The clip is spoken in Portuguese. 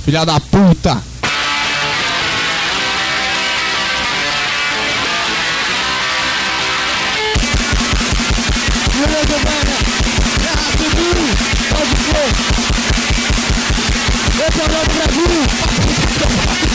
filha da puta. Beleza, mano? Pode ser. Esse é o novo Brasil.